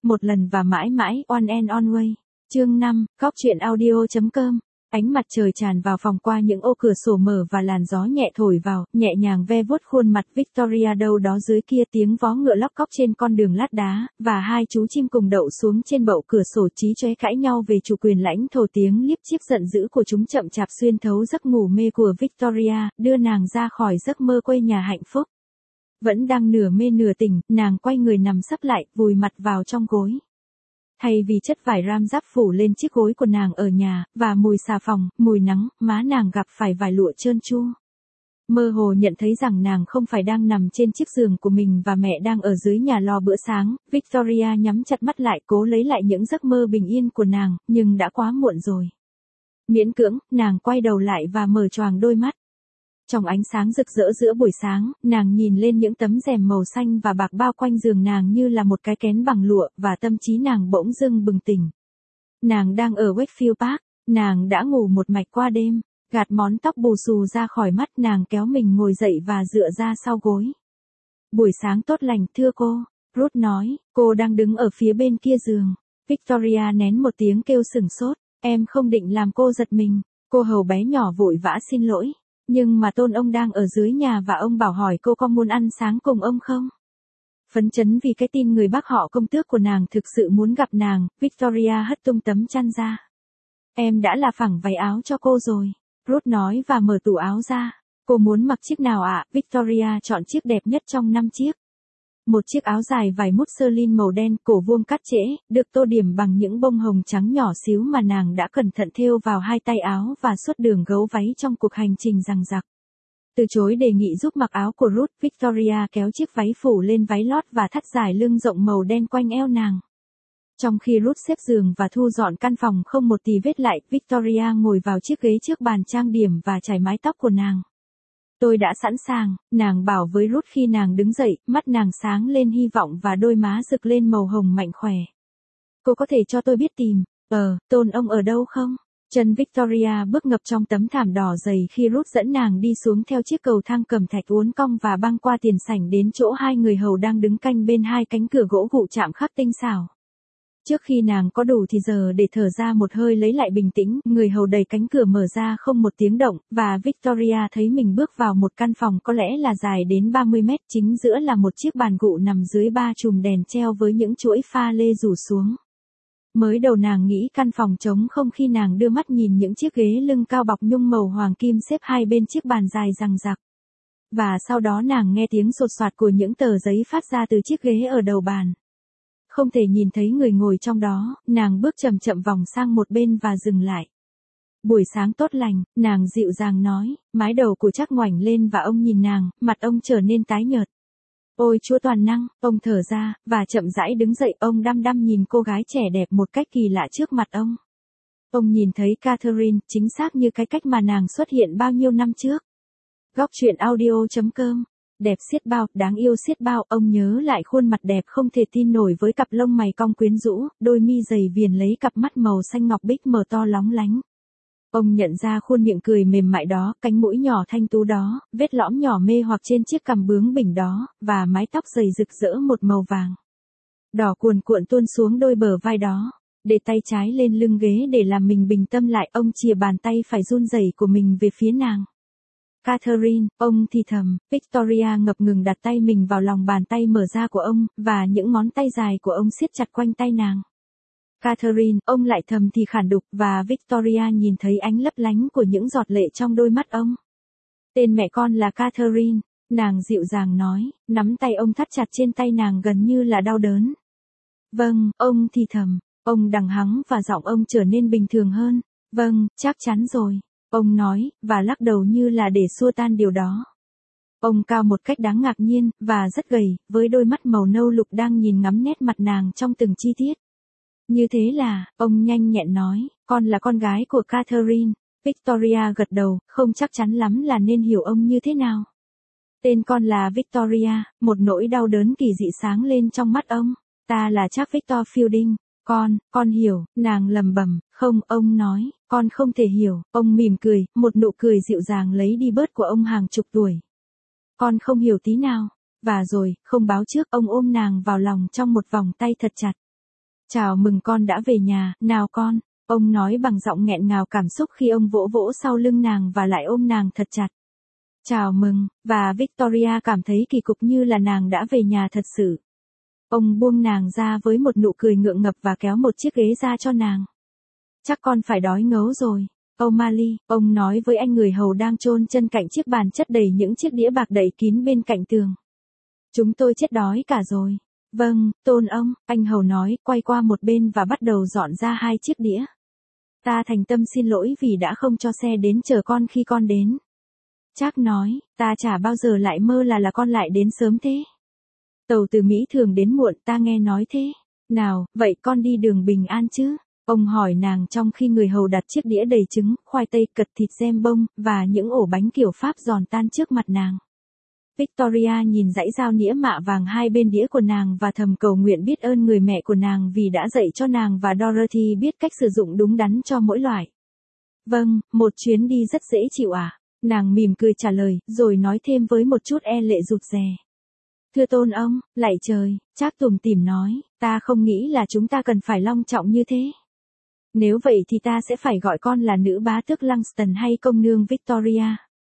một lần và mãi mãi, One and Always. Chương 5, góc truyện audio.com. Ánh mặt trời tràn vào phòng qua những ô cửa sổ mở và làn gió nhẹ thổi vào, nhẹ nhàng ve vuốt khuôn mặt Victoria đâu đó dưới kia, tiếng vó ngựa lóc cóc trên con đường lát đá, và hai chú chim cùng đậu xuống trên bậu cửa sổ chí chóe cãi nhau về chủ quyền lãnh thổ, tiếng liếp chiếp giận dữ của chúng chậm chạp xuyên thấu giấc ngủ mê của Victoria, đưa nàng ra khỏi giấc mơ quê nhà hạnh phúc. Vẫn đang nửa mê nửa tỉnh, nàng quay người nằm sấp lại, vùi mặt vào trong gối. Thay vì chất vải ram giáp phủ lên chiếc gối của nàng ở nhà, và mùi xà phòng, mùi nắng, má nàng gặp phải vải lụa trơn tru. Mơ hồ nhận thấy rằng nàng không phải đang nằm trên chiếc giường của mình và mẹ đang ở dưới nhà lo bữa sáng. Victoria nhắm chặt mắt lại cố lấy lại những giấc mơ bình yên của nàng, nhưng đã quá muộn rồi. Miễn cưỡng, nàng quay đầu lại và mở choàng đôi mắt. Trong ánh sáng rực rỡ giữa buổi sáng, nàng nhìn lên những tấm rèm màu xanh và bạc bao quanh giường nàng như là một cái kén bằng lụa, và tâm trí nàng bỗng dưng bừng tỉnh. Nàng đang ở Wakefield Park, nàng đã ngủ một mạch qua đêm, gạt món tóc bù xù ra khỏi mắt, nàng kéo mình ngồi dậy và dựa ra sau gối. Buổi sáng tốt lành thưa cô, Ruth nói, cô đang đứng ở phía bên kia giường. Victoria nén một tiếng kêu sửng sốt, em không định làm cô giật mình. Cô hầu bé nhỏ vội vã xin lỗi. Nhưng mà Tôn ông đang ở dưới nhà và ông bảo hỏi cô có muốn ăn sáng cùng ông không? Phấn chấn vì cái tin người bác họ công tước của nàng thực sự muốn gặp nàng, Victoria hất tung tấm chăn ra. Em đã là phẳng váy áo cho cô rồi, Ruth nói và mở tủ áo ra. Cô muốn mặc chiếc nào ạ? Victoria chọn chiếc đẹp nhất trong 5 chiếc. Một chiếc áo dài vải mousseline màu đen, cổ vuông cắt trễ, được tô điểm bằng những bông hồng trắng nhỏ xíu mà nàng đã cẩn thận thêu vào hai tay áo và suốt đường gấu váy trong cuộc hành trình dằng dặc. Từ chối đề nghị giúp mặc áo của Ruth, Victoria kéo chiếc váy phủ lên váy lót và thắt dài lưng rộng màu đen quanh eo nàng. Trong khi Ruth xếp giường và thu dọn căn phòng không một tì vết lại, Victoria ngồi vào chiếc ghế trước bàn trang điểm và chải mái tóc của nàng. Tôi đã sẵn sàng, nàng bảo với Ruth khi nàng đứng dậy, mắt nàng sáng lên hy vọng và đôi má rực lên màu hồng mạnh khỏe. Cô có thể cho tôi biết tìm, Tôn ông ở đâu không? Chân Victoria bước ngập trong tấm thảm đỏ dày khi Ruth dẫn nàng đi xuống theo chiếc cầu thang cẩm thạch uốn cong và băng qua tiền sảnh đến chỗ hai người hầu đang đứng canh bên hai cánh cửa gỗ gụ chạm khắc tinh xảo. Trước khi nàng có đủ thì giờ để thở ra một hơi lấy lại bình tĩnh, người hầu đẩy cánh cửa mở ra không một tiếng động, và Victoria thấy mình bước vào một căn phòng có lẽ là dài đến 30 mét, chính giữa là một chiếc bàn gụ nằm dưới 3 chùm đèn treo với những chuỗi pha lê rủ xuống. Mới đầu nàng nghĩ căn phòng trống không khi nàng đưa mắt nhìn những chiếc ghế lưng cao bọc nhung màu hoàng kim xếp hai bên chiếc bàn dài dằng dặc. Và sau đó nàng nghe tiếng sột soạt của những tờ giấy phát ra từ chiếc ghế ở đầu bàn. Không thể nhìn thấy người ngồi trong đó, nàng bước chậm chậm vòng sang một bên và dừng lại. Buổi sáng tốt lành, nàng dịu dàng nói, mái đầu của Trác ngoảnh lên và ông nhìn nàng, mặt ông trở nên tái nhợt. Ôi Chúa toàn năng, ông thở ra, và chậm rãi đứng dậy, ông đăm đăm nhìn cô gái trẻ đẹp một cách kỳ lạ trước mặt ông. Ông nhìn thấy Catherine, chính xác như cái cách mà nàng xuất hiện bao nhiêu năm trước. Góc truyện audio.com. Đẹp xiết bao, đáng yêu xiết bao, ông nhớ lại khuôn mặt đẹp không thể tin nổi với cặp lông mày cong quyến rũ, đôi mi dày viền lấy cặp mắt màu xanh ngọc bích mở to lóng lánh. Ông nhận ra khuôn miệng cười mềm mại đó, cánh mũi nhỏ thanh tú đó, vết lõm nhỏ mê hoặc trên chiếc cằm bướng bỉnh đó, và mái tóc dày rực rỡ một màu vàng đỏ cuồn cuộn tuôn xuống đôi bờ vai đó. Để tay trái lên lưng ghế để làm mình bình tâm lại, ông chìa bàn tay phải run rẩy của mình về phía nàng. Catherine, ông thì thầm. Victoria ngập ngừng đặt tay mình vào lòng bàn tay mở ra của ông, và những ngón tay dài của ông siết chặt quanh tay nàng. Catherine, ông lại thầm thì khản đục, và Victoria nhìn thấy ánh lấp lánh của những giọt lệ trong đôi mắt ông. Tên mẹ con là Catherine, nàng dịu dàng nói, nắm tay ông thắt chặt trên tay nàng gần như là đau đớn. Vâng, ông thì thầm, ông đằng hắng và giọng ông trở nên bình thường hơn. Vâng, chắc chắn rồi. Ông nói, và lắc đầu như là để xua tan điều đó. Ông cao một cách đáng ngạc nhiên, và rất gầy, với đôi mắt màu nâu lục đang nhìn ngắm nét mặt nàng trong từng chi tiết. Như thế là, ông nhanh nhẹn nói, con là con gái của Catherine. Victoria gật đầu, không chắc chắn lắm là nên hiểu ông như thế nào. Tên con là Victoria, một nỗi đau đớn kỳ dị sáng lên trong mắt ông. Ta là Trác Victor Fielding. Con hiểu, nàng lầm bầm, không, ông nói, con không thể hiểu, ông mỉm cười, một nụ cười dịu dàng lấy đi bớt của ông hàng chục tuổi. Con không hiểu tí nào, và rồi, không báo trước, ông ôm nàng vào lòng trong một vòng tay thật chặt. Chào mừng con đã về nhà, nào con. Ông nói bằng giọng nghẹn ngào cảm xúc khi ông vỗ vỗ sau lưng nàng và lại ôm nàng thật chặt. Chào mừng, và Victoria cảm thấy kỳ cục như là nàng đã về nhà thật sự. Ông buông nàng ra với một nụ cười ngượng ngập và kéo một chiếc ghế ra cho nàng. Chắc con phải đói ngấu rồi. O'Malley, ông nói với anh người hầu đang chôn chân cạnh chiếc bàn chất đầy những chiếc đĩa bạc đậy kín bên cạnh tường. Chúng tôi chết đói cả rồi. Vâng, tôn ông, anh hầu nói, quay qua một bên và bắt đầu dọn ra 2 chiếc đĩa. Ta thành tâm xin lỗi vì đã không cho xe đến chờ con khi con đến. Jack nói, ta chả bao giờ lại mơ là con lại đến sớm thế. Tàu từ Mỹ thường đến muộn, ta nghe nói thế. Nào, vậy con đi đường bình an chứ? Ông hỏi nàng trong khi người hầu đặt chiếc đĩa đầy trứng, khoai tây, cật thịt gem bông, và những ổ bánh kiểu Pháp giòn tan trước mặt nàng. Victoria nhìn dãy dao nĩa mạ vàng hai bên đĩa của nàng và thầm cầu nguyện biết ơn người mẹ của nàng vì đã dạy cho nàng và Dorothy biết cách sử dụng đúng đắn cho mỗi loại. Vâng, một chuyến đi rất dễ chịu à? Nàng mỉm cười trả lời, rồi nói thêm với một chút e lệ rụt rè. Thưa tôn ông, lạy trời, Trác tủm tỉm nói, ta không nghĩ là chúng ta cần phải long trọng như thế. Nếu vậy thì ta sẽ phải gọi con là nữ bá tước Langston hay công nương Victoria.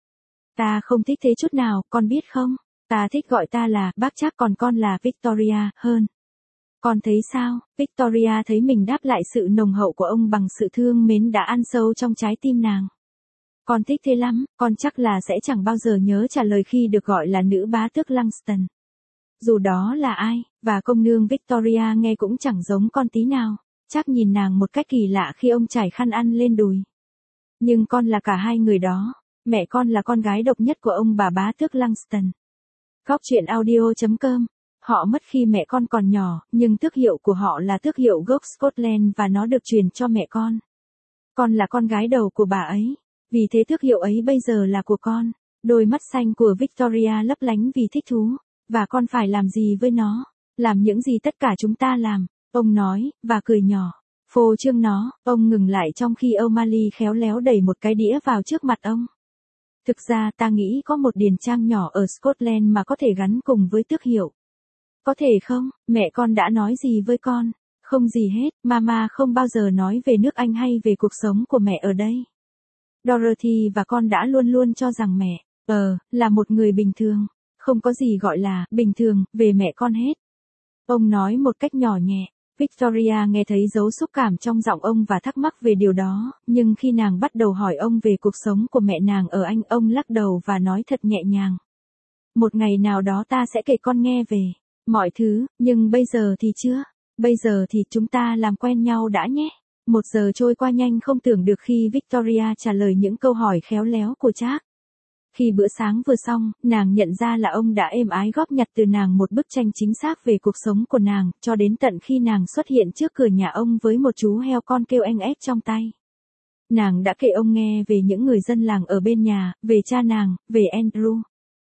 Ta không thích thế chút nào, con biết không? Ta thích gọi ta là bác Trác còn con là Victoria hơn. Con thấy sao? Victoria thấy mình đáp lại sự nồng hậu của ông bằng sự thương mến đã ăn sâu trong trái tim nàng. Con thích thế lắm, con chắc là sẽ chẳng bao giờ nhớ trả lời khi được gọi là nữ bá tước Langston. Dù đó là ai, và công nương Victoria nghe cũng chẳng giống con tí nào. Chắc nhìn nàng một cách kỳ lạ khi ông trải khăn ăn lên đùi. Nhưng con là cả hai người đó. Mẹ con là con gái độc nhất của ông bà bá tước Langston. Góc truyện audio.com. Họ mất khi mẹ con còn nhỏ, nhưng tước hiệu của họ là tước hiệu gốc Scotland và nó được truyền cho mẹ con. Con là con gái đầu của bà ấy. Vì thế tước hiệu ấy bây giờ là của con. Đôi mắt xanh của Victoria lấp lánh vì thích thú. Và con phải làm gì với nó? Làm những gì tất cả chúng ta làm, ông nói, và cười nhỏ. Phô trương nó, ông ngừng lại trong khi O'Malley khéo léo đẩy một cái đĩa vào trước mặt ông. Thực ra ta nghĩ có một điền trang nhỏ ở Scotland mà có thể gắn cùng với tước hiệu. Có thể không, mẹ con đã nói gì với con? Không gì hết, Mama không bao giờ nói về nước Anh hay về cuộc sống của mẹ ở đây. Dorothy và con đã luôn luôn cho rằng mẹ, là một người bình thường. Không có gì gọi là bình thường về mẹ con hết. Ông nói một cách nhỏ nhẹ. Victoria nghe thấy dấu xúc cảm trong giọng ông và thắc mắc về điều đó, nhưng khi nàng bắt đầu hỏi ông về cuộc sống của mẹ nàng ở Anh, ông lắc đầu và nói thật nhẹ nhàng. Một ngày nào đó ta sẽ kể con nghe về mọi thứ, nhưng bây giờ thì chưa. Bây giờ thì chúng ta làm quen nhau đã nhé. 1 giờ trôi qua nhanh không tưởng được khi Victoria trả lời những câu hỏi khéo léo của Trác. Khi bữa sáng vừa xong, nàng nhận ra là ông đã êm ái góp nhặt từ nàng một bức tranh chính xác về cuộc sống của nàng, cho đến tận khi nàng xuất hiện trước cửa nhà ông với một chú heo con kêu eng ép trong tay. Nàng đã kể ông nghe về những người dân làng ở bên nhà, về cha nàng, về Andrew.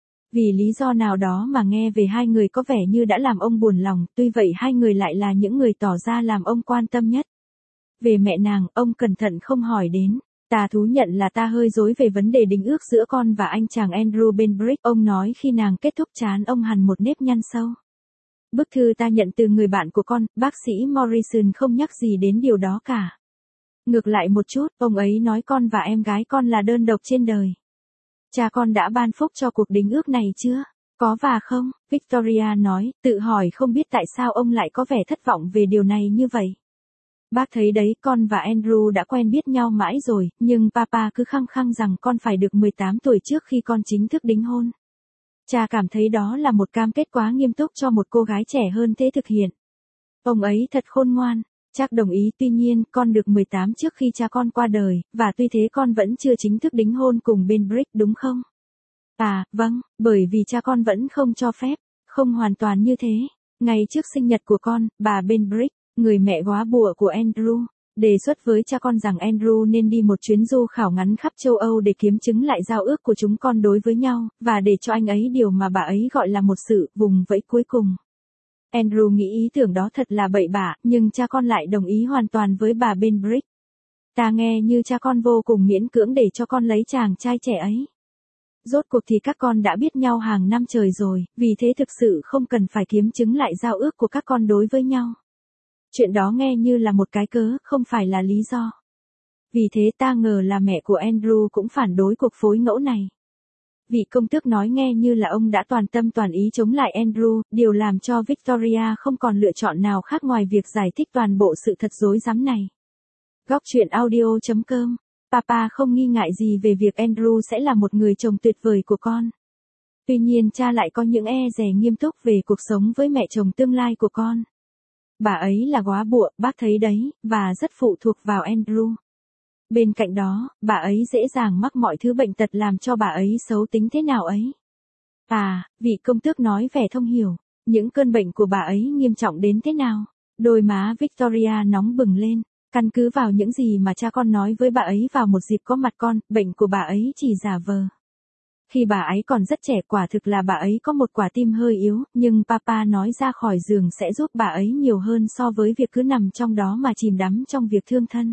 Vì lý do nào đó mà nghe về hai người có vẻ như đã làm ông buồn lòng, tuy vậy hai người lại là những người tỏ ra làm ông quan tâm nhất. Về mẹ nàng, ông cẩn thận không hỏi đến. Ta thú nhận là ta hơi rối về vấn đề đính ước giữa con và anh chàng Andrew Benbrick, ông nói khi nàng kết thúc trán ông hằn một nếp nhăn sâu. Bức thư ta nhận từ người bạn của con, bác sĩ Morrison không nhắc gì đến điều đó cả. Ngược lại một chút, ông ấy nói con và em gái con là đơn độc trên đời. Cha con đã ban phúc cho cuộc đính ước này chưa? Có và không? Victoria nói, tự hỏi không biết tại sao ông lại có vẻ thất vọng về điều này như vậy. Bác thấy đấy, con và Andrew đã quen biết nhau mãi rồi, nhưng papa cứ khăng khăng rằng con phải được 18 tuổi trước khi con chính thức đính hôn. Cha cảm thấy đó là một cam kết quá nghiêm túc cho một cô gái trẻ hơn thế thực hiện. Ông ấy thật khôn ngoan. Trác đồng ý, tuy nhiên, con được 18 trước khi cha con qua đời, và tuy thế con vẫn chưa chính thức đính hôn cùng Benbrick đúng không? À, vâng, bởi vì cha con vẫn không cho phép, không hoàn toàn như thế. Ngay trước sinh nhật của con, bà Benbrick, người mẹ góa bụa của Andrew, đề xuất với cha con rằng Andrew nên đi một chuyến du khảo ngắn khắp châu Âu để kiếm chứng lại giao ước của chúng con đối với nhau, và để cho anh ấy điều mà bà ấy gọi là một sự vùng vẫy cuối cùng. Andrew nghĩ ý tưởng đó thật là bậy bạ, nhưng cha con lại đồng ý hoàn toàn với bà Benbrick. Ta nghe như cha con vô cùng miễn cưỡng để cho con lấy chàng trai trẻ ấy. Rốt cuộc thì các con đã biết nhau hàng năm trời rồi, vì thế thực sự không cần phải kiếm chứng lại giao ước của các con đối với nhau. Chuyện đó nghe như là một cái cớ, không phải là lý do. Vì thế ta ngờ là mẹ của Andrew cũng phản đối cuộc phối ngẫu này. Vị công tước nói nghe như là ông đã toàn tâm toàn ý chống lại Andrew, điều làm cho Victoria không còn lựa chọn nào khác ngoài việc giải thích toàn bộ sự thật rối rắm này. Góc truyện audio.com. Papa không nghi ngại gì về việc Andrew sẽ là một người chồng tuyệt vời của con. Tuy nhiên cha lại có những e dè nghiêm túc về cuộc sống với mẹ chồng tương lai của con. Bà ấy là góa bụa, bác thấy đấy, và rất phụ thuộc vào Andrew. Bên cạnh đó, bà ấy dễ dàng mắc mọi thứ bệnh tật làm cho bà ấy xấu tính thế nào ấy. Vị công tước nói vẻ thông hiểu, những cơn bệnh của bà ấy nghiêm trọng đến thế nào. Đôi má Victoria nóng bừng lên, căn cứ vào những gì mà cha con nói với bà ấy vào một dịp có mặt con, bệnh của bà ấy chỉ giả vờ. Khi bà ấy còn rất trẻ quả thực là bà ấy có một quả tim hơi yếu, nhưng papa nói ra khỏi giường sẽ giúp bà ấy nhiều hơn so với việc cứ nằm trong đó mà chìm đắm trong việc thương thân.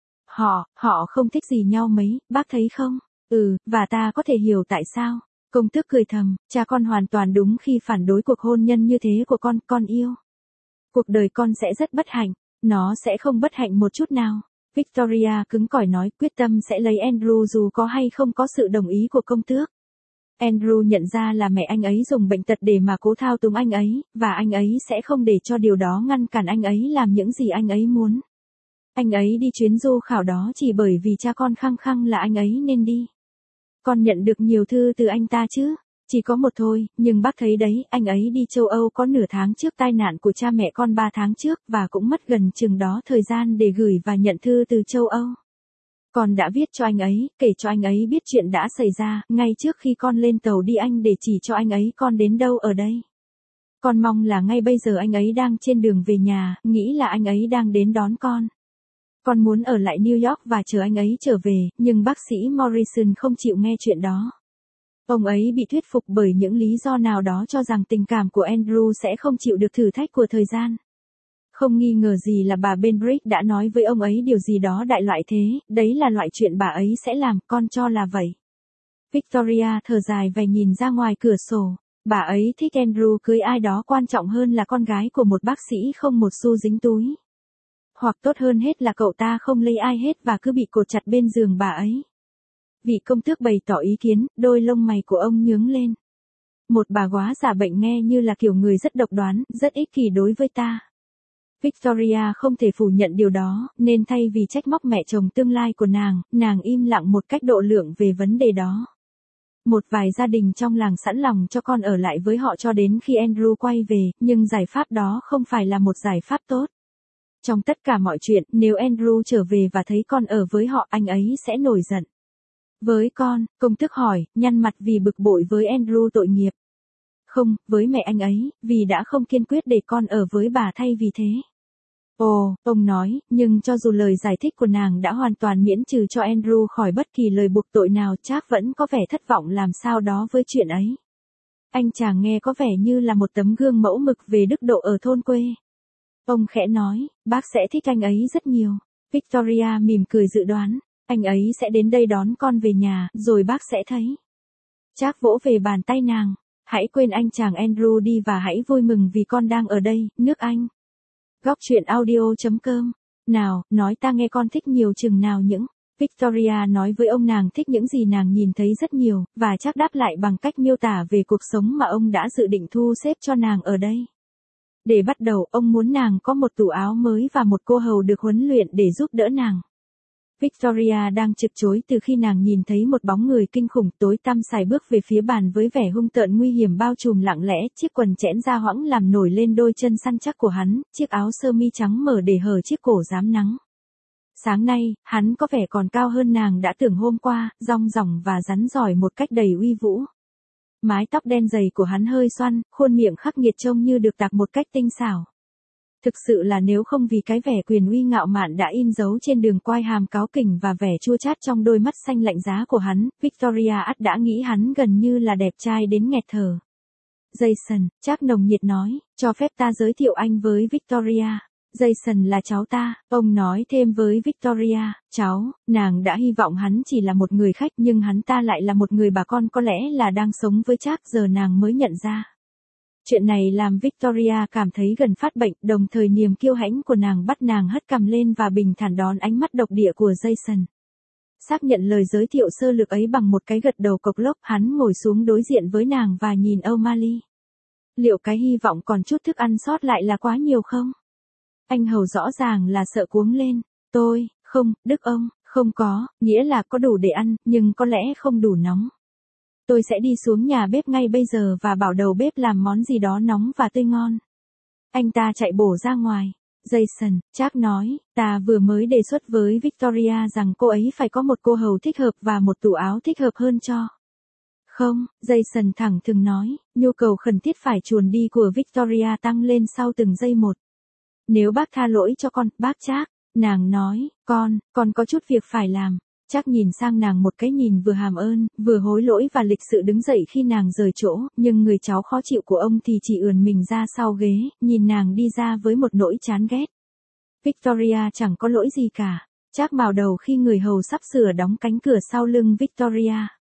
Họ không thích gì nhau mấy, bác thấy không? Và ta có thể hiểu tại sao. Công tước cười thầm, cha con hoàn toàn đúng khi phản đối cuộc hôn nhân như thế của con yêu. Cuộc đời con sẽ rất bất hạnh, nó sẽ không bất hạnh một chút nào. Victoria cứng cỏi nói quyết tâm sẽ lấy Andrew dù có hay không có sự đồng ý của công tước. Andrew nhận ra là mẹ anh ấy dùng bệnh tật để mà cố thao túng anh ấy, và anh ấy sẽ không để cho điều đó ngăn cản anh ấy làm những gì anh ấy muốn. Anh ấy đi chuyến du khảo đó chỉ bởi vì cha con khăng khăng là anh ấy nên đi. Con nhận được nhiều thư từ anh ta chứ? Chỉ có một thôi, nhưng bác thấy đấy, anh ấy đi châu Âu có nửa tháng trước tai nạn của cha mẹ con 3 tháng trước, và cũng mất gần chừng đó thời gian để gửi và nhận thư từ châu Âu. Con đã viết cho anh ấy, kể cho anh ấy biết chuyện đã xảy ra, ngay trước khi con lên tàu đi Anh để chỉ cho anh ấy con đến đâu ở đây. Con mong là ngay bây giờ anh ấy đang trên đường về nhà, nghĩ là anh ấy đang đến đón con. Con muốn ở lại New York và chờ anh ấy trở về, nhưng bác sĩ Morrison không chịu nghe chuyện đó. Ông ấy bị thuyết phục bởi những lý do nào đó cho rằng tình cảm của Andrew sẽ không chịu được thử thách của thời gian. Không nghi ngờ gì là bà Benbrick đã nói với ông ấy điều gì đó đại loại thế, đấy là loại chuyện bà ấy sẽ làm, con cho là vậy. Victoria thở dài và nhìn ra ngoài cửa sổ, bà ấy thích Andrew cưới ai đó quan trọng hơn là con gái của một bác sĩ không một xu dính túi. Hoặc tốt hơn hết là cậu ta không lấy ai hết và cứ bị cột chặt bên giường bà ấy. Vị công tước bày tỏ ý kiến, đôi lông mày của ông nhướng lên. Một bà góa giả bệnh nghe như là kiểu người rất độc đoán, rất ích kỷ đối với ta. Victoria không thể phủ nhận điều đó, nên thay vì trách móc mẹ chồng tương lai của nàng im lặng một cách độ lượng về vấn đề đó. Một vài gia đình trong làng sẵn lòng cho con ở lại với họ cho đến khi Andrew quay về, nhưng giải pháp đó không phải là một giải pháp tốt. Trong tất cả mọi chuyện, nếu Andrew trở về và thấy con ở với họ, anh ấy sẽ nổi giận. Với con, công tước hỏi, nhăn mặt vì bực bội với Andrew tội nghiệp. Không, với mẹ anh ấy, vì đã không kiên quyết để con ở với bà thay vì thế. Ông nói, nhưng cho dù lời giải thích của nàng đã hoàn toàn miễn trừ cho Andrew khỏi bất kỳ lời buộc tội nào, Jack vẫn có vẻ thất vọng làm sao đó với chuyện ấy. Anh chàng nghe có vẻ như là một tấm gương mẫu mực về đức độ ở thôn quê. Ông khẽ nói, bác sẽ thích anh ấy rất nhiều. Victoria mỉm cười dự đoán, anh ấy sẽ đến đây đón con về nhà, rồi bác sẽ thấy. Jack vỗ về bàn tay nàng, hãy quên anh chàng Andrew đi và hãy vui mừng vì con đang ở đây, nước Anh. Góc truyện audio.com. Nào, nói ta nghe con thích nhiều chừng nào những. Victoria nói với ông nàng thích những gì nàng nhìn thấy rất nhiều, và Jack đáp lại bằng cách miêu tả về cuộc sống mà ông đã dự định thu xếp cho nàng ở đây. Để bắt đầu, ông muốn nàng có một tủ áo mới và một cô hầu được huấn luyện để giúp đỡ nàng. Victoria đang trực chối từ khi nàng nhìn thấy một bóng người kinh khủng tối tăm sải bước về phía bàn với vẻ hung tợn nguy hiểm bao trùm lặng lẽ, chiếc quần chẽn ra hoãng làm nổi lên đôi chân săn chắc của hắn, chiếc áo sơ mi trắng mở để hở chiếc cổ rám nắng. Sáng nay, hắn có vẻ còn cao hơn nàng đã tưởng hôm qua, dong dỏng và rắn rỏi một cách đầy uy vũ. Mái tóc đen dày của hắn hơi xoăn, khuôn miệng khắc nghiệt trông như được tạc một cách tinh xảo. Thực sự là nếu không vì cái vẻ quyền uy ngạo mạn đã in dấu trên đường quai hàm cáu kỉnh và vẻ chua chát trong đôi mắt xanh lạnh giá của hắn, Victoria ắt đã nghĩ hắn gần như là đẹp trai đến nghẹt thở. Jason, Jack nồng nhiệt nói, cho phép ta giới thiệu anh với Victoria. Jason là cháu ta, ông nói thêm với Victoria, cháu, nàng đã hy vọng hắn chỉ là một người khách nhưng hắn ta lại là một người bà con có lẽ là đang sống với Jack giờ nàng mới nhận ra. Chuyện này làm Victoria cảm thấy gần phát bệnh, đồng thời niềm kiêu hãnh của nàng bắt nàng hất cằm lên và bình thản đón ánh mắt độc địa của Jason. Xác nhận lời giới thiệu sơ lược ấy bằng một cái gật đầu cộc lốc, hắn ngồi xuống đối diện với nàng và nhìn O'Malley. Liệu cái hy vọng còn chút thức ăn sót lại là quá nhiều không? Anh hầu rõ ràng là sợ cuống lên. Không, Đức ông, không có, nghĩa là có đủ để ăn, nhưng có lẽ không đủ nóng. Tôi sẽ đi xuống nhà bếp ngay bây giờ và bảo đầu bếp làm món gì đó nóng và tươi ngon. Anh ta chạy bổ ra ngoài. Jason, Jack nói, ta vừa mới đề xuất với Victoria rằng cô ấy phải có một cô hầu thích hợp và một tủ áo thích hợp hơn cho. Không, Jason thẳng thừng nói, nhu cầu khẩn thiết phải chuồn đi của Victoria tăng lên sau từng giây một. Nếu bác tha lỗi cho con, bác Jack, nàng nói, con có chút việc phải làm. Jack nhìn sang nàng một cái nhìn vừa hàm ơn, vừa hối lỗi và lịch sự đứng dậy khi nàng rời chỗ, nhưng người cháu khó chịu của ông thì chỉ ườn mình ra sau ghế, nhìn nàng đi ra với một nỗi chán ghét. Victoria chẳng có lỗi gì cả. Jack mào đầu khi người hầu sắp sửa đóng cánh cửa sau lưng Victoria.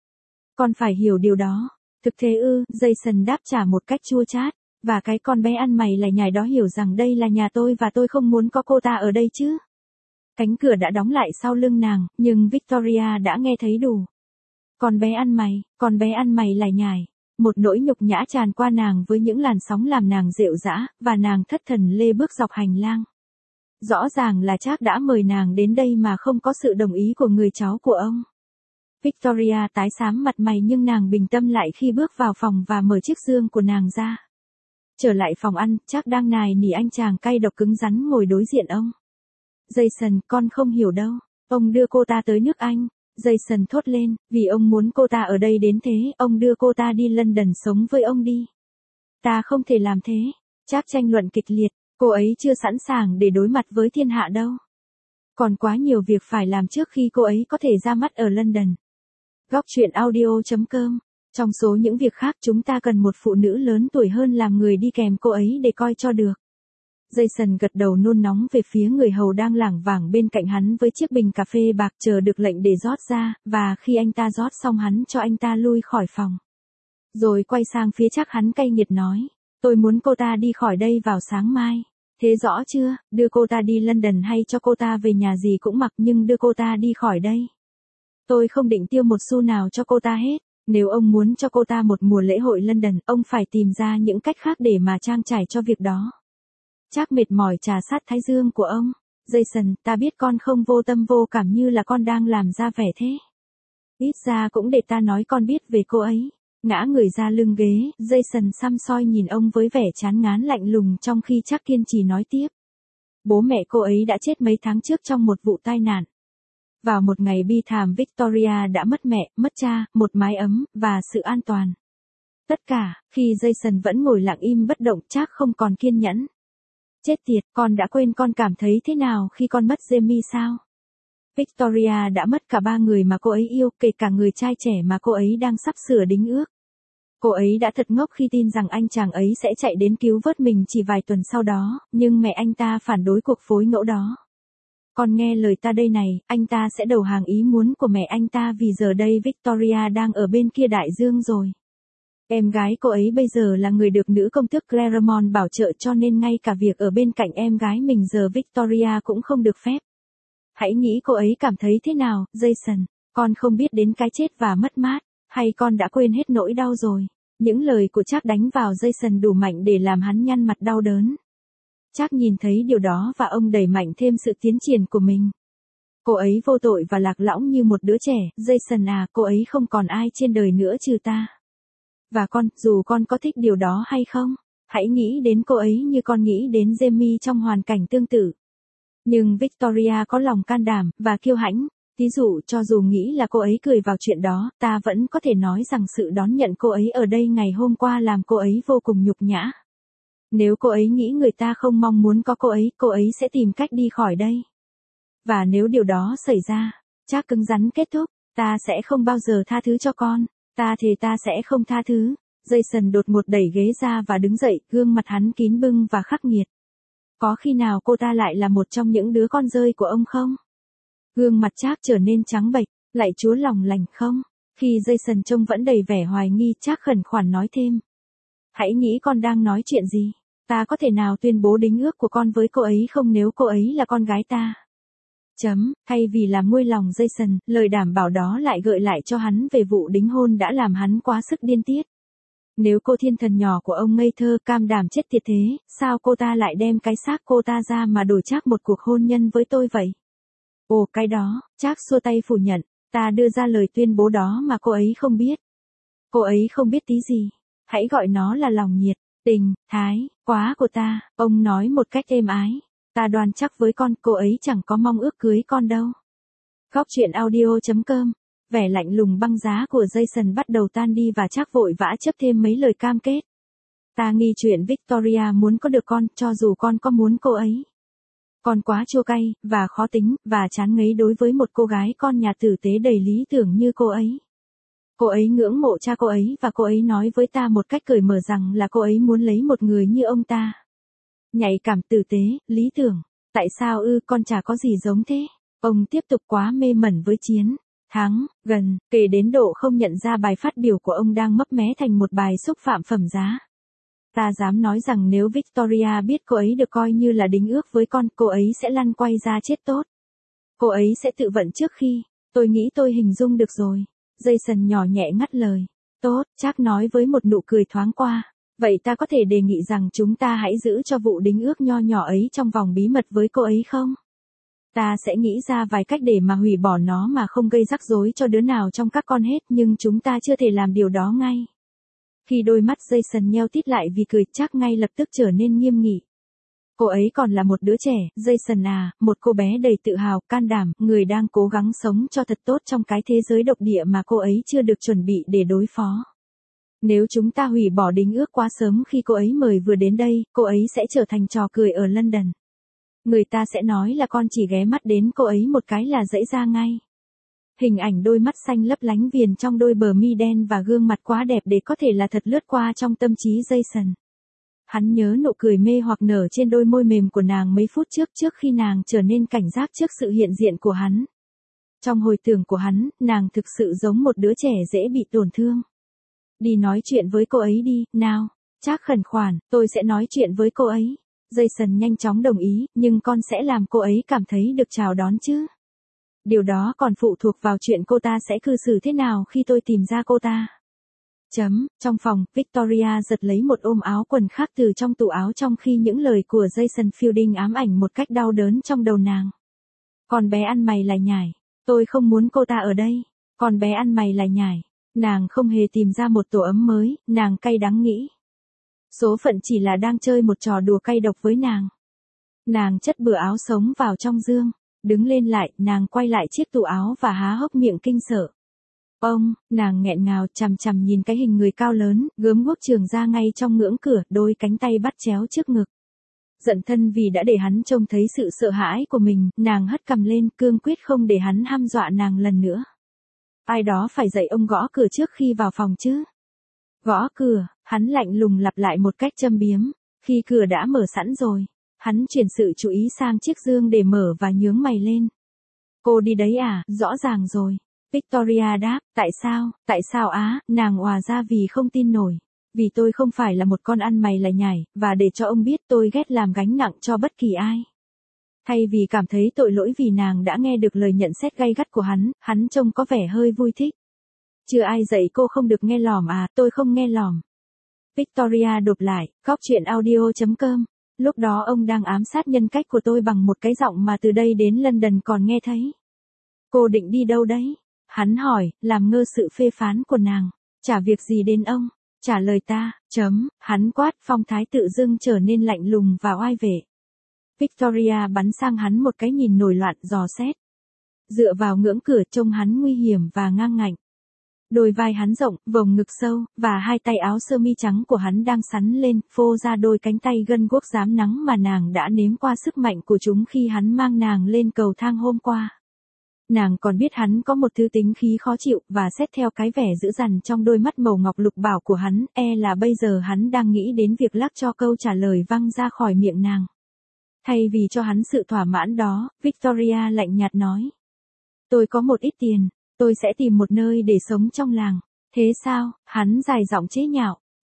Con phải hiểu điều đó. Thực thế ư, Jason đáp trả một cách chua chát. Và cái con bé ăn mày lải nhải đó hiểu rằng đây là nhà tôi và tôi không muốn có cô ta ở đây chứ. Cánh cửa đã đóng lại sau lưng nàng, nhưng Victoria đã nghe thấy đủ. Con bé ăn mày lải nhải. Một nỗi nhục nhã tràn qua nàng với những làn sóng làm nàng rệu rã, và nàng thất thần lê bước dọc hành lang. Rõ ràng là Jack đã mời nàng đến đây mà không có sự đồng ý của người cháu của ông. Victoria tái xám mặt mày nhưng nàng bình tâm lại khi bước vào phòng và mở chiếc giường của nàng ra. Trở lại phòng ăn, Jack đang nài nỉ anh chàng cay độc cứng rắn ngồi đối diện ông. Jason, con không hiểu đâu. Ông đưa cô ta tới nước Anh. Jason thốt lên, vì ông muốn cô ta ở đây đến thế, ông đưa cô ta đi London sống với ông đi. Ta không thể làm thế. Jack tranh luận kịch liệt, cô ấy chưa sẵn sàng để đối mặt với thiên hạ đâu. Còn quá nhiều việc phải làm trước khi cô ấy có thể ra mắt ở London. Góc truyện audio.com. Trong số những việc khác chúng ta cần một phụ nữ lớn tuổi hơn làm người đi kèm cô ấy để coi cho được. Jason gật đầu nôn nóng về phía người hầu đang lảng vảng bên cạnh hắn với chiếc bình cà phê bạc chờ được lệnh để rót ra, và khi anh ta rót xong hắn cho anh ta lui khỏi phòng. Rồi quay sang phía Jack hắn cay nghiệt nói, tôi muốn cô ta đi khỏi đây vào sáng mai. Thế rõ chưa, đưa cô ta đi London hay cho cô ta về nhà gì cũng mặc nhưng đưa cô ta đi khỏi đây. Tôi không định tiêu một xu nào cho cô ta hết. Nếu ông muốn cho cô ta một mùa lễ hội London, ông phải tìm ra những cách khác để mà trang trải cho việc đó. Jack mệt mỏi trà sát thái dương của ông. Jason, ta biết con không vô tâm vô cảm như là con đang làm ra vẻ thế. Ít ra cũng để ta nói con biết về cô ấy. Ngã người ra lưng ghế, Jason săm soi nhìn ông với vẻ chán ngán lạnh lùng trong khi Jack kiên trì nói tiếp. Bố mẹ cô ấy đã chết mấy tháng trước trong một vụ tai nạn. Vào một ngày bi thảm Victoria đã mất mẹ, mất cha, một mái ấm, và sự an toàn. Tất cả, khi Jason vẫn ngồi lặng im bất động Jack không còn kiên nhẫn. Chết tiệt, con đã quên con cảm thấy thế nào khi con mất Jamie sao? Victoria đã mất cả ba người mà cô ấy yêu, kể cả người trai trẻ mà cô ấy đang sắp sửa đính ước. Cô ấy đã thật ngốc khi tin rằng anh chàng ấy sẽ chạy đến cứu vớt mình chỉ vài tuần sau đó, nhưng mẹ anh ta phản đối cuộc phối ngẫu đó. Con nghe lời ta đây này, anh ta sẽ đầu hàng ý muốn của mẹ anh ta vì giờ đây Victoria đang ở bên kia đại dương rồi. Em gái cô ấy bây giờ là người được nữ công tước Claremont bảo trợ cho nên ngay cả việc ở bên cạnh em gái mình giờ Victoria cũng không được phép. Hãy nghĩ cô ấy cảm thấy thế nào, Jason, con không biết đến cái chết và mất mát, hay con đã quên hết nỗi đau rồi. Những lời của Jack đánh vào Jason đủ mạnh để làm hắn nhăn mặt đau đớn. Jack nhìn thấy điều đó và ông đẩy mạnh thêm sự tiến triển của mình. Cô ấy vô tội và lạc lõng như một đứa trẻ, Jason à, cô ấy không còn ai trên đời nữa trừ ta. Và con, dù con có thích điều đó hay không, hãy nghĩ đến cô ấy như con nghĩ đến Jamie trong hoàn cảnh tương tự. Nhưng Victoria có lòng can đảm và kiêu hãnh. Ví dụ cho dù nghĩ là cô ấy cười vào chuyện đó, ta vẫn có thể nói rằng sự đón nhận cô ấy ở đây ngày hôm qua làm cô ấy vô cùng nhục nhã. Nếu cô ấy nghĩ người ta không mong muốn có cô ấy sẽ tìm cách đi khỏi đây. Và nếu điều đó xảy ra, Jack cứng rắn kết thúc, ta sẽ không bao giờ tha thứ cho con, ta thề ta sẽ không tha thứ. Jason đột ngột đẩy ghế ra và đứng dậy, gương mặt hắn kín bưng và khắc nghiệt. Có khi nào cô ta lại là một trong những đứa con rơi của ông không? Gương mặt Jack trở nên trắng bệch, lại Chúa lòng lành không? Khi Jason trông vẫn đầy vẻ hoài nghi, Jack khẩn khoản nói thêm. Hãy nghĩ con đang nói chuyện gì. Ta có thể nào tuyên bố đính ước của con với cô ấy không nếu cô ấy là con gái ta? Thay vì làm nguôi lòng Jason, lời đảm bảo đó lại gợi lại cho hắn về vụ đính hôn đã làm hắn quá sức điên tiết. Nếu cô thiên thần nhỏ của ông ngây thơ cam đảm chết tiệt thế, sao cô ta lại đem cái xác cô ta ra mà đổi trác một cuộc hôn nhân với tôi vậy? Ồ cái đó, Trác xua tay phủ nhận, ta đưa ra lời tuyên bố đó mà cô ấy không biết. Cô ấy không biết tí gì, hãy gọi nó là lòng nhiệt, tình, thái, quá của ta, ông nói một cách êm ái. Ta đoan chắc với con, cô ấy chẳng có mong ước cưới con đâu. Góc truyện audio.com. Vẻ lạnh lùng băng giá của Jason bắt đầu tan đi và Trác vội vã chấp thêm mấy lời cam kết. Ta nghi chuyện Victoria muốn có được con, cho dù con có muốn cô ấy. Con quá chua cay, và khó tính, và chán ngấy đối với một cô gái con nhà tử tế đầy lý tưởng như cô ấy. Cô ấy ngưỡng mộ cha cô ấy và cô ấy nói với ta một cách cởi mở rằng là cô ấy muốn lấy một người như ông ta. Nhạy cảm, tử tế, lý tưởng. Tại sao con chả có gì giống thế? Ông tiếp tục quá mê mẩn với chiến thắng, gần, kể đến độ không nhận ra bài phát biểu của ông đang mấp mé thành một bài xúc phạm phẩm giá. Ta dám nói rằng nếu Victoria biết cô ấy được coi như là đính ước với con, cô ấy sẽ lăn quay ra chết tốt. Cô ấy sẽ tự vận trước khi, tôi nghĩ tôi hình dung được rồi. Jason nhỏ nhẹ ngắt lời. Tốt, Trác nói với một nụ cười thoáng qua. Vậy ta có thể đề nghị rằng chúng ta hãy giữ cho vụ đính ước nho nhỏ ấy trong vòng bí mật với cô ấy không? Ta sẽ nghĩ ra vài cách để mà hủy bỏ nó mà không gây rắc rối cho đứa nào trong các con hết, nhưng chúng ta chưa thể làm điều đó ngay. Khi đôi mắt Jason nheo tít lại vì cười, Trác ngay lập tức trở nên nghiêm nghị. Cô ấy còn là một đứa trẻ, Jason à, một cô bé đầy tự hào, can đảm, người đang cố gắng sống cho thật tốt trong cái thế giới độc địa mà cô ấy chưa được chuẩn bị để đối phó. Nếu chúng ta hủy bỏ đính ước quá sớm khi cô ấy mời vừa đến đây, cô ấy sẽ trở thành trò cười ở London. Người ta sẽ nói là con chỉ ghé mắt đến cô ấy một cái là dẫy ra ngay. Hình ảnh đôi mắt xanh lấp lánh viền trong đôi bờ mi đen và gương mặt quá đẹp để có thể là thật lướt qua trong tâm trí Jason. Hắn nhớ nụ cười mê hoặc nở trên đôi môi mềm của nàng mấy phút trước khi nàng trở nên cảnh giác trước sự hiện diện của hắn. Trong hồi tưởng của hắn, nàng thực sự giống một đứa trẻ dễ bị tổn thương. Đi nói chuyện với cô ấy đi, nào. Trác khẩn khoản, tôi sẽ nói chuyện với cô ấy. Jason nhanh chóng đồng ý, nhưng con sẽ làm cô ấy cảm thấy được chào đón chứ. Điều đó còn phụ thuộc vào chuyện cô ta sẽ cư xử thế nào khi tôi tìm ra cô ta. Trong phòng, Victoria giật lấy một ôm áo quần khác từ trong tủ áo trong khi những lời của Jason Fielding ám ảnh một cách đau đớn trong đầu nàng. Con bé ăn mày lại nhải. Tôi không muốn cô ta ở đây. Con bé ăn mày lại nhải. Nàng không hề tìm ra một tổ ấm mới, nàng cay đắng nghĩ. Số phận chỉ là đang chơi một trò đùa cay độc với nàng. Nàng chất bừa áo sống vào trong giường. Đứng lên lại, nàng quay lại chiếc tủ áo và há hốc miệng kinh sợ. Nàng nghẹn ngào chằm chằm nhìn cái hình người cao lớn, gớm guốc trường ra ngay trong ngưỡng cửa, đôi cánh tay bắt chéo trước ngực. Giận thân vì đã để hắn trông thấy sự sợ hãi của mình, nàng hất cằm lên, cương quyết không để hắn hăm dọa nàng lần nữa. Ai đó phải dạy ông gõ cửa trước khi vào phòng chứ. Gõ cửa, hắn lạnh lùng lặp lại một cách châm biếm. Khi cửa đã mở sẵn rồi, hắn chuyển sự chú ý sang chiếc giường để mở và nhướng mày lên. Cô đi đấy à, rõ ràng rồi. Victoria đáp, tại sao á, nàng òa ra vì không tin nổi. Vì tôi không phải là một con ăn mày lại nhải, và để cho ông biết tôi ghét làm gánh nặng cho bất kỳ ai. Thay vì cảm thấy tội lỗi vì nàng đã nghe được lời nhận xét gay gắt của hắn trông có vẻ hơi vui thích. Chưa ai dạy cô không được nghe lỏm à, tôi không nghe lỏm. Victoria đột lại, góc truyện audio.com. Lúc đó ông đang ám sát nhân cách của tôi bằng một cái giọng mà từ đây đến London còn nghe thấy. Cô định đi đâu đấy? Hắn hỏi, làm ngơ sự phê phán của nàng. Chả việc gì đến ông. Trả lời ta, hắn quát, phong thái tự dưng trở nên lạnh lùng và oai vệ. Victoria bắn sang hắn một cái nhìn nổi loạn dò xét. Dựa vào ngưỡng cửa trông hắn nguy hiểm và ngang ngạnh. Đôi vai hắn rộng, vòng ngực sâu, và hai tay áo sơ mi trắng của hắn đang sắn lên, phô ra đôi cánh tay gân guốc rám nắng mà nàng đã nếm qua sức mạnh của chúng khi hắn mang nàng lên cầu thang hôm qua. Nàng còn biết hắn có một thứ tính khí khó chịu, và xét theo cái vẻ dữ dằn trong đôi mắt màu ngọc lục bảo của hắn, là bây giờ hắn đang nghĩ đến việc lắc cho câu trả lời văng ra khỏi miệng nàng. Thay vì cho hắn sự thỏa mãn đó, Victoria lạnh nhạt nói. Tôi có một ít tiền, tôi sẽ tìm một nơi để sống trong làng. Thế sao? Hắn dài giọng chế nhạo.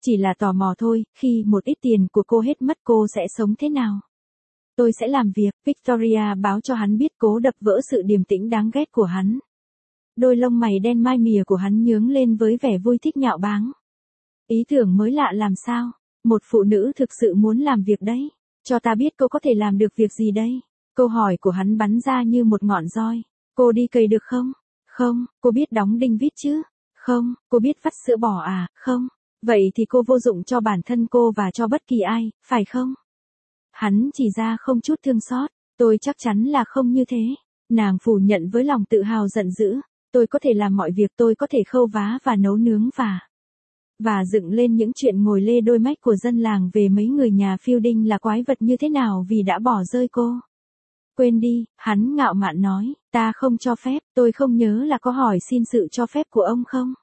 Chỉ là tò mò thôi, khi một ít tiền của cô hết mất cô sẽ sống thế nào? Tôi sẽ làm việc, Victoria báo cho hắn biết, cố đập vỡ sự điềm tĩnh đáng ghét của hắn. Đôi lông mày đen mai mìa của hắn nhướng lên với vẻ vui thích nhạo báng. Ý tưởng mới lạ làm sao? Một phụ nữ thực sự muốn làm việc đấy. Cho ta biết cô có thể làm được việc gì đây? Câu hỏi của hắn bắn ra như một ngọn roi. Cô đi cày được không? Không. Cô biết đóng đinh vít chứ? Không. Cô biết vắt sữa bò à? Không. Vậy thì cô vô dụng cho bản thân cô và cho bất kỳ ai, phải không? Hắn chỉ ra không chút thương xót. Tôi chắc chắn là không như thế. Nàng phủ nhận với lòng tự hào giận dữ. Tôi có thể làm mọi việc, tôi có thể khâu vá và nấu nướng và dựng lên những chuyện ngồi lê đôi mách của dân làng về mấy người nhà Fielding là quái vật như thế nào vì đã bỏ rơi cô. Quên đi, hắn ngạo mạn nói, ta không cho phép, tôi không nhớ là có hỏi xin sự cho phép của ông không?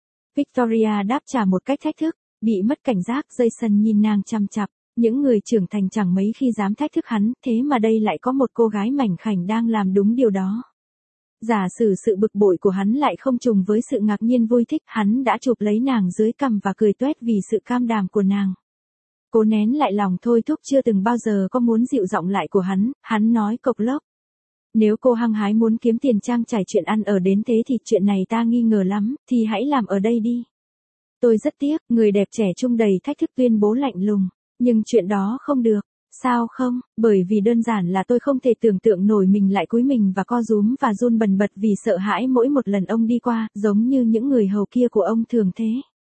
Victoria đáp trả một cách thách thức, bị mất cảnh giác. Jason nhìn nàng chằm chằm, những người trưởng thành chẳng mấy khi dám thách thức hắn, thế mà đây lại có một cô gái mảnh khảnh đang làm đúng điều đó. Giả sử sự bực bội của hắn lại không trùng với sự ngạc nhiên vui thích, hắn đã chụp lấy nàng dưới cằm và cười toét vì sự cam đảm của nàng. Cố nén lại lòng thôi thúc chưa từng bao giờ có muốn dịu giọng lại của hắn nói cộc lốc. Nếu cô hăng hái muốn kiếm tiền trang trải chuyện ăn ở đến thế thì chuyện này ta nghi ngờ lắm, thì hãy làm ở đây đi. Tôi rất tiếc, người đẹp trẻ trung đầy thách thức tuyên bố lạnh lùng, nhưng chuyện đó không được. Sao không? Bởi vì đơn giản là tôi không thể tưởng tượng nổi mình lại cúi mình và co rúm và run bần bật vì sợ hãi mỗi một lần ông đi qua, giống như những người hầu kia của ông thường thế.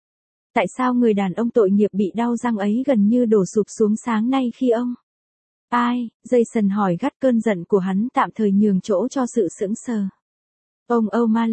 Tại sao người đàn ông tội nghiệp bị đau răng ấy gần như đổ sụp xuống sáng nay khi ông... Ai? Jason hỏi gắt, cơn giận của hắn tạm thời nhường chỗ cho sự sững sờ. Ông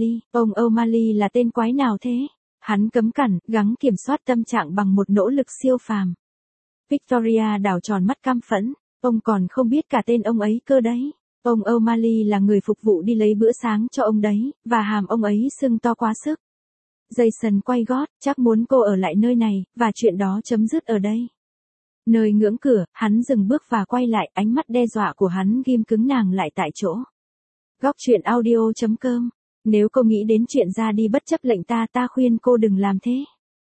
O'Malley là tên quái nào thế? Hắn cấm cản, gắng kiểm soát tâm trạng bằng một nỗ lực siêu phàm. Victoria đảo tròn mắt căm phẫn, ông còn không biết cả tên ông ấy cơ đấy. Ông O'Malley là người phục vụ đi lấy bữa sáng cho ông đấy, và hàm ông ấy sưng to quá sức. Jason quay gót, chắc muốn cô ở lại nơi này, và chuyện đó chấm dứt ở đây. Nơi ngưỡng cửa, hắn dừng bước và quay lại, ánh mắt đe dọa của hắn ghim cứng nàng lại tại chỗ. Góc truyện audio.com. Nếu cô nghĩ đến chuyện ra đi bất chấp lệnh ta khuyên cô đừng làm thế.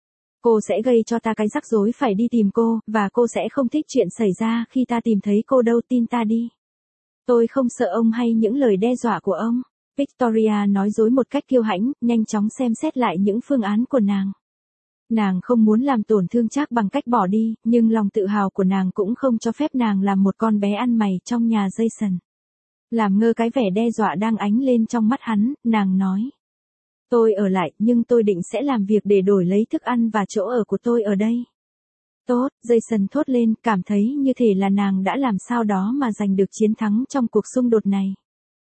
Cô sẽ gây cho ta cái rắc rối phải đi tìm cô, và cô sẽ không thích chuyện xảy ra khi ta tìm thấy cô đâu, tin ta đi. Tôi không sợ ông hay những lời đe dọa của ông. Victoria nói dối một cách kiêu hãnh, nhanh chóng xem xét lại những phương án của nàng. Nàng không muốn làm tổn thương Trác bằng cách bỏ đi, nhưng lòng tự hào của nàng cũng không cho phép nàng làm một con bé ăn mày trong nhà Jason. Làm ngơ cái vẻ đe dọa đang ánh lên trong mắt hắn, nàng nói. Tôi ở lại, nhưng tôi định sẽ làm việc để đổi lấy thức ăn và chỗ ở của tôi ở đây. Tốt, Jason thốt lên, cảm thấy như thể là nàng đã làm sao đó mà giành được chiến thắng trong cuộc xung đột này.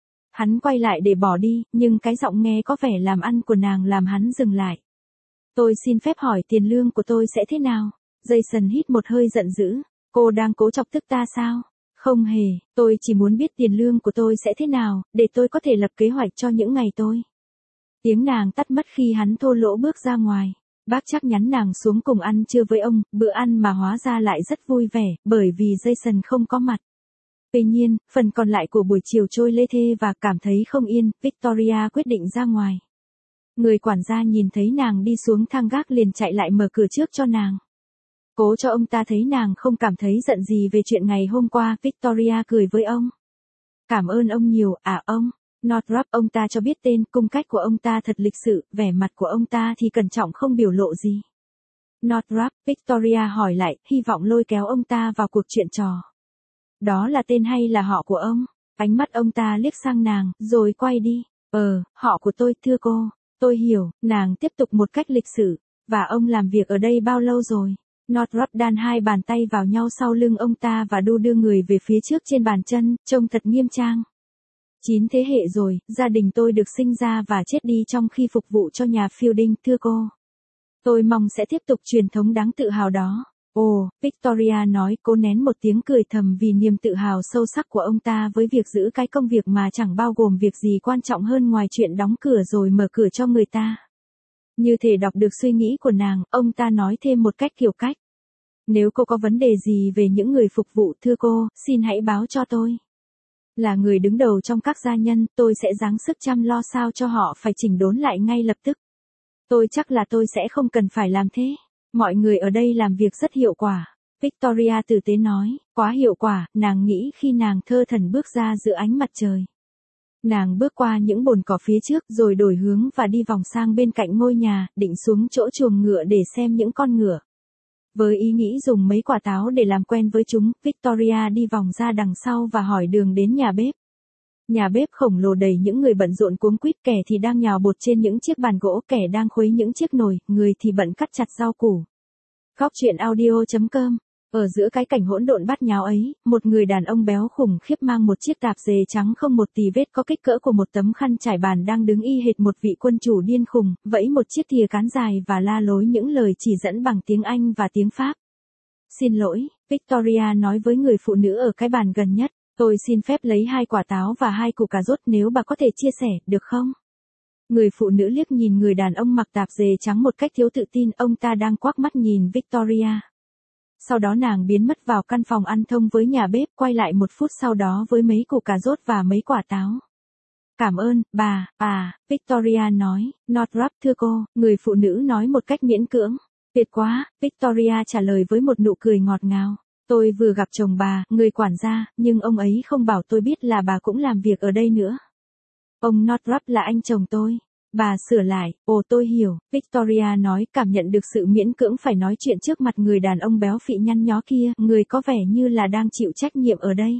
Hắn quay lại để bỏ đi, nhưng cái giọng nghe có vẻ làm ăn của nàng làm hắn dừng lại. Tôi xin phép hỏi tiền lương của tôi sẽ thế nào? Jason hít một hơi giận dữ. Cô đang cố chọc tức ta sao? Không hề, tôi chỉ muốn biết tiền lương của tôi sẽ thế nào, để tôi có thể lập kế hoạch cho những ngày tôi. Tiếng nàng tắt mất khi hắn thô lỗ bước ra ngoài. Bác Trác nhắn nàng xuống cùng ăn trưa với ông, bữa ăn mà hóa ra lại rất vui vẻ, bởi vì Jason không có mặt. Tuy nhiên, phần còn lại của buổi chiều trôi lê thê và cảm thấy không yên, Victoria quyết định ra ngoài. Người quản gia nhìn thấy nàng đi xuống thang gác liền chạy lại mở cửa trước cho nàng. Cố cho ông ta thấy nàng không cảm thấy giận gì về chuyện ngày hôm qua, Victoria cười với ông. Cảm ơn ông nhiều, ông. Northrop, ông ta cho biết tên, cung cách của ông ta thật lịch sự, vẻ mặt của ông ta thì cẩn trọng không biểu lộ gì. Northrop, Victoria hỏi lại, hy vọng lôi kéo ông ta vào cuộc chuyện trò. Đó là tên hay là họ của ông? Ánh mắt ông ta liếc sang nàng, rồi quay đi. Họ của tôi, thưa cô. Tôi hiểu, nàng tiếp tục một cách lịch sự. Và ông làm việc ở đây bao lâu rồi? Northrop đan hai bàn tay vào nhau sau lưng ông ta và đu đưa người về phía trước trên bàn chân, trông thật nghiêm trang. 9 thế hệ rồi, gia đình tôi được sinh ra và chết đi trong khi phục vụ cho nhà Fielding, thưa cô. Tôi mong sẽ tiếp tục truyền thống đáng tự hào đó. Ồ, Victoria nói, cô nén một tiếng cười thầm vì niềm tự hào sâu sắc của ông ta với việc giữ cái công việc mà chẳng bao gồm việc gì quan trọng hơn ngoài chuyện đóng cửa rồi mở cửa cho người ta. Như thể đọc được suy nghĩ của nàng, ông ta nói thêm một cách kiểu cách. Nếu cô có vấn đề gì về những người phục vụ, thưa cô, xin hãy báo cho tôi. Là người đứng đầu trong các gia nhân, tôi sẽ gắng sức chăm lo sao cho họ phải chỉnh đốn lại ngay lập tức. Tôi chắc là tôi sẽ không cần phải làm thế. Mọi người ở đây làm việc rất hiệu quả. Victoria tử tế nói, quá hiệu quả, nàng nghĩ khi nàng thơ thẩn bước ra giữa ánh mặt trời. Nàng bước qua những bồn cỏ phía trước rồi đổi hướng và đi vòng sang bên cạnh ngôi nhà, định xuống chỗ chuồng ngựa để xem những con ngựa. Với ý nghĩ dùng mấy quả táo để làm quen với chúng, Victoria đi vòng ra đằng sau và hỏi đường đến nhà bếp. Nhà bếp khổng lồ đầy những người bận rộn cuống quýt, kẻ thì đang nhào bột trên những chiếc bàn gỗ, kẻ đang khuấy những chiếc nồi, người thì bận cắt chặt rau củ. Góc truyện audio.com. Ở giữa cái cảnh hỗn độn bát nháo ấy, một người đàn ông béo khủng khiếp mang một chiếc tạp dề trắng không một tì vết có kích cỡ của một tấm khăn trải bàn đang đứng y hệt một vị quân chủ điên khùng, vẫy một chiếc thìa cán dài và la lối những lời chỉ dẫn bằng tiếng Anh và tiếng Pháp. Xin lỗi, Victoria nói với người phụ nữ ở cái bàn gần nhất, tôi xin phép lấy 2 quả táo và 2 củ cà rốt nếu bà có thể chia sẻ, được không? Người phụ nữ liếc nhìn người đàn ông mặc tạp dề trắng một cách thiếu tự tin, ông ta đang quắc mắt nhìn Victoria. Sau đó nàng biến mất vào căn phòng ăn thông với nhà bếp, quay lại 1 phút sau đó với mấy củ cà rốt và mấy quả táo. Cảm ơn, bà, Victoria nói, not wrap thưa cô, người phụ nữ nói một cách miễn cưỡng. Tuyệt quá, Victoria trả lời với một nụ cười ngọt ngào. Tôi vừa gặp chồng bà, người quản gia, nhưng ông ấy không bảo tôi biết là bà cũng làm việc ở đây nữa. Ông Northrop là anh chồng tôi. Bà sửa lại, ồ tôi hiểu, Victoria nói, cảm nhận được sự miễn cưỡng phải nói chuyện trước mặt người đàn ông béo phì nhăn nhó kia, người có vẻ như là đang chịu trách nhiệm ở đây.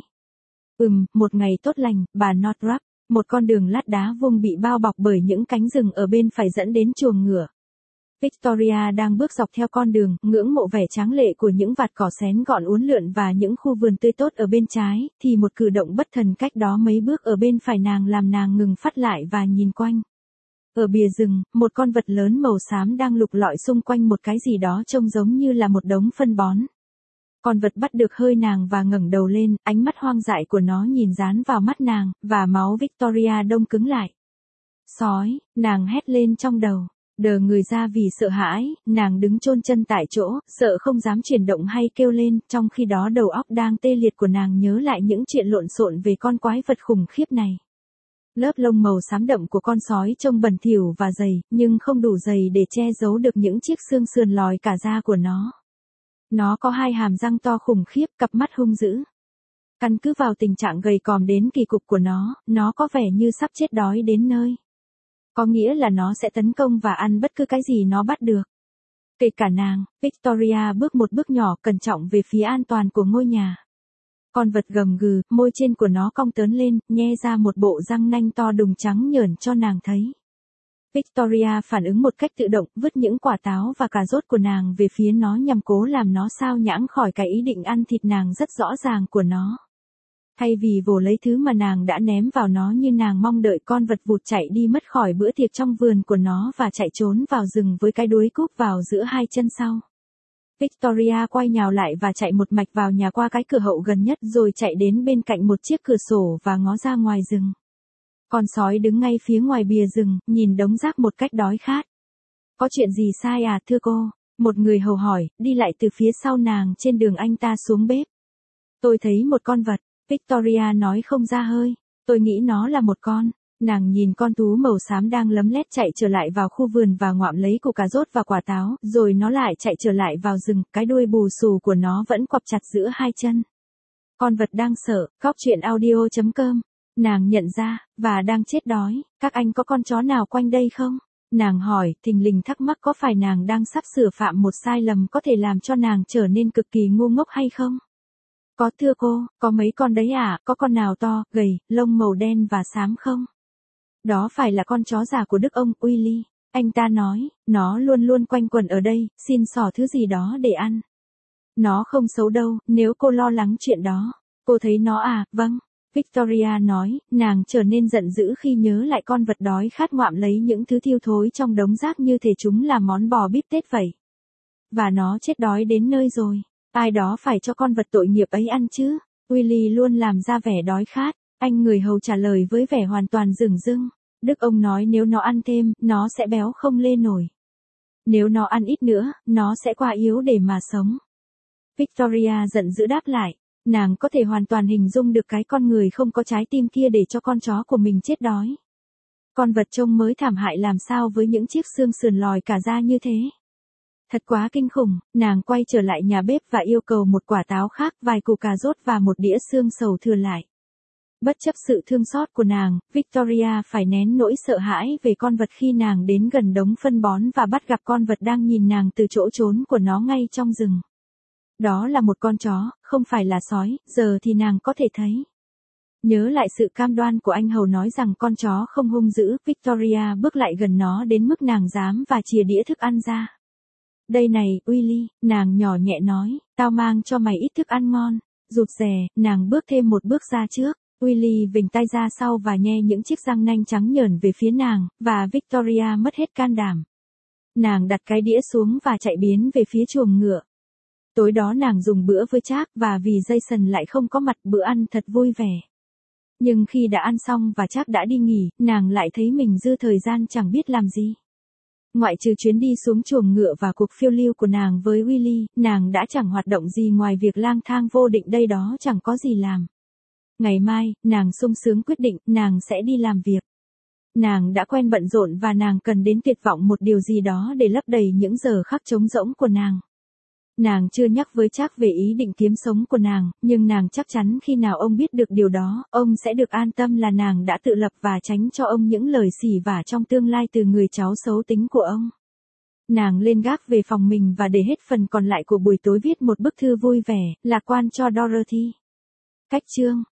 Một ngày tốt lành, bà Northrop, một con đường lát đá vuông bị bao bọc bởi những cánh rừng ở bên phải dẫn đến chuồng ngựa. Victoria đang bước dọc theo con đường, ngưỡng mộ vẻ tráng lệ của những vạt cỏ xén gọn uốn lượn và những khu vườn tươi tốt ở bên trái, thì một cử động bất thần cách đó mấy bước ở bên phải nàng làm nàng ngừng phát lại và nhìn quanh. Ở bìa rừng, một con vật lớn màu xám đang lục lọi xung quanh một cái gì đó trông giống như là một đống phân bón. Con vật bắt được hơi nàng và ngẩng đầu lên, ánh mắt hoang dại của nó nhìn dán vào mắt nàng, và máu Victoria đông cứng lại. Sói, nàng hét lên trong đầu. Đờ người ra vì sợ hãi, nàng đứng chôn chân tại chỗ, sợ không dám chuyển động hay kêu lên, trong khi đó đầu óc đang tê liệt của nàng nhớ lại những chuyện lộn xộn về con quái vật khủng khiếp này. Lớp lông màu xám đậm của con sói trông bẩn thỉu và dày, nhưng không đủ dày để che giấu được những chiếc xương sườn lòi cả da của nó. Nó có 2 hàm răng to khủng khiếp, cặp mắt hung dữ. Căn cứ vào tình trạng gầy còm đến kỳ cục của nó có vẻ như sắp chết đói đến nơi. Có nghĩa là nó sẽ tấn công và ăn bất cứ cái gì nó bắt được. Kể cả nàng, Victoria bước một bước nhỏ cẩn trọng về phía an toàn của ngôi nhà. Con vật gầm gừ, môi trên của nó cong tớn lên, nhe ra một bộ răng nanh to đùng trắng nhởn cho nàng thấy. Victoria phản ứng một cách tự động, vứt những quả táo và cà rốt của nàng về phía nó nhằm cố làm nó sao nhãng khỏi cái ý định ăn thịt nàng rất rõ ràng của nó. Thay vì vồ lấy thứ mà nàng đã ném vào nó như nàng mong đợi, con vật vụt chạy đi mất khỏi bữa tiệc trong vườn của nó và chạy trốn vào rừng với cái đuôi cúp vào giữa 2 chân sau. Victoria quay nhào lại và chạy một mạch vào nhà qua cái cửa hậu gần nhất rồi chạy đến bên cạnh một chiếc cửa sổ và ngó ra ngoài rừng. Con sói đứng ngay phía ngoài bìa rừng, nhìn đống rác một cách đói khát. Có chuyện gì sai à thưa cô? Một người hầu hỏi, đi lại từ phía sau nàng trên đường anh ta xuống bếp. Tôi thấy một con vật. Victoria nói không ra hơi. Tôi nghĩ nó là một con. Nàng nhìn con thú màu xám đang lấm lét chạy trở lại vào khu vườn và ngoạm lấy củ cà rốt và quả táo, rồi nó lại chạy trở lại vào rừng, cái đuôi bù xù của nó vẫn quặp chặt giữa 2 chân. Con vật đang sợ, góc truyện audio.com. Nàng nhận ra, và đang chết đói, các anh có con chó nào quanh đây không? Nàng hỏi, thình lình thắc mắc có phải nàng đang sắp sửa phạm một sai lầm có thể làm cho nàng trở nên cực kỳ ngu ngốc hay không? Có thưa cô, có mấy con đấy à, có con nào to, gầy, lông màu đen và xám không? Đó phải là con chó già của đức ông Willy. Anh ta nói, nó luôn luôn quanh quẩn ở đây, xin xỏ thứ gì đó để ăn. Nó không xấu đâu, nếu cô lo lắng chuyện đó. Cô thấy nó à, vâng. Victoria nói, nàng trở nên giận dữ khi nhớ lại con vật đói khát ngoạm lấy những thứ thiêu thối trong đống rác như thể chúng là món bò bít tết vậy. Và nó chết đói đến nơi rồi. Ai đó phải cho con vật tội nghiệp ấy ăn chứ. Willy luôn làm ra vẻ đói khát. Anh người hầu trả lời với vẻ hoàn toàn dửng dưng. Đức ông nói nếu nó ăn thêm, nó sẽ béo không lên nổi. Nếu nó ăn ít nữa, nó sẽ quá yếu để mà sống. Victoria giận dữ đáp lại. Nàng có thể hoàn toàn hình dung được cái con người không có trái tim kia để cho con chó của mình chết đói. Con vật trông mới thảm hại làm sao với những chiếc xương sườn lòi cả da như thế. Thật quá kinh khủng, nàng quay trở lại nhà bếp và yêu cầu một quả táo khác, vài củ cà rốt và một đĩa xương sầu thừa lại. Bất chấp sự thương xót của nàng, Victoria phải nén nỗi sợ hãi về con vật khi nàng đến gần đống phân bón và bắt gặp con vật đang nhìn nàng từ chỗ trốn của nó ngay trong rừng. Đó là một con chó, không phải là sói, giờ thì nàng có thể thấy. Nhớ lại sự cam đoan của anh hầu nói rằng con chó không hung dữ, Victoria bước lại gần nó đến mức nàng dám và chìa đĩa thức ăn ra. Đây này, Willy, nàng nhỏ nhẹ nói, tao mang cho mày ít thức ăn ngon. Rụt rè, nàng bước thêm một bước ra trước. Willy vểnh tay ra sau và nhe những chiếc răng nanh trắng nhởn về phía nàng, và Victoria mất hết can đảm. Nàng đặt cái đĩa xuống và chạy biến về phía chuồng ngựa. Tối đó nàng dùng bữa với Jack và vì Jason lại không có mặt, bữa ăn thật vui vẻ. Nhưng khi đã ăn xong và Jack đã đi nghỉ, nàng lại thấy mình dư thời gian chẳng biết làm gì. Ngoại trừ chuyến đi xuống chuồng ngựa và cuộc phiêu lưu của nàng với Willy, nàng đã chẳng hoạt động gì ngoài việc lang thang vô định đây đó, chẳng có gì làm. Ngày mai, nàng sung sướng quyết định, nàng sẽ đi làm việc. Nàng đã quen bận rộn và nàng cần đến tuyệt vọng một điều gì đó để lấp đầy những giờ khắc trống rỗng của nàng. Nàng chưa nhắc với Jack về ý định kiếm sống của nàng, nhưng nàng chắc chắn khi nào ông biết được điều đó, ông sẽ được an tâm là nàng đã tự lập và tránh cho ông những lời xỉ vả trong tương lai từ người cháu xấu tính của ông. Nàng lên gác về phòng mình và để hết phần còn lại của buổi tối viết một bức thư vui vẻ, lạc quan cho Dorothy. Cách chương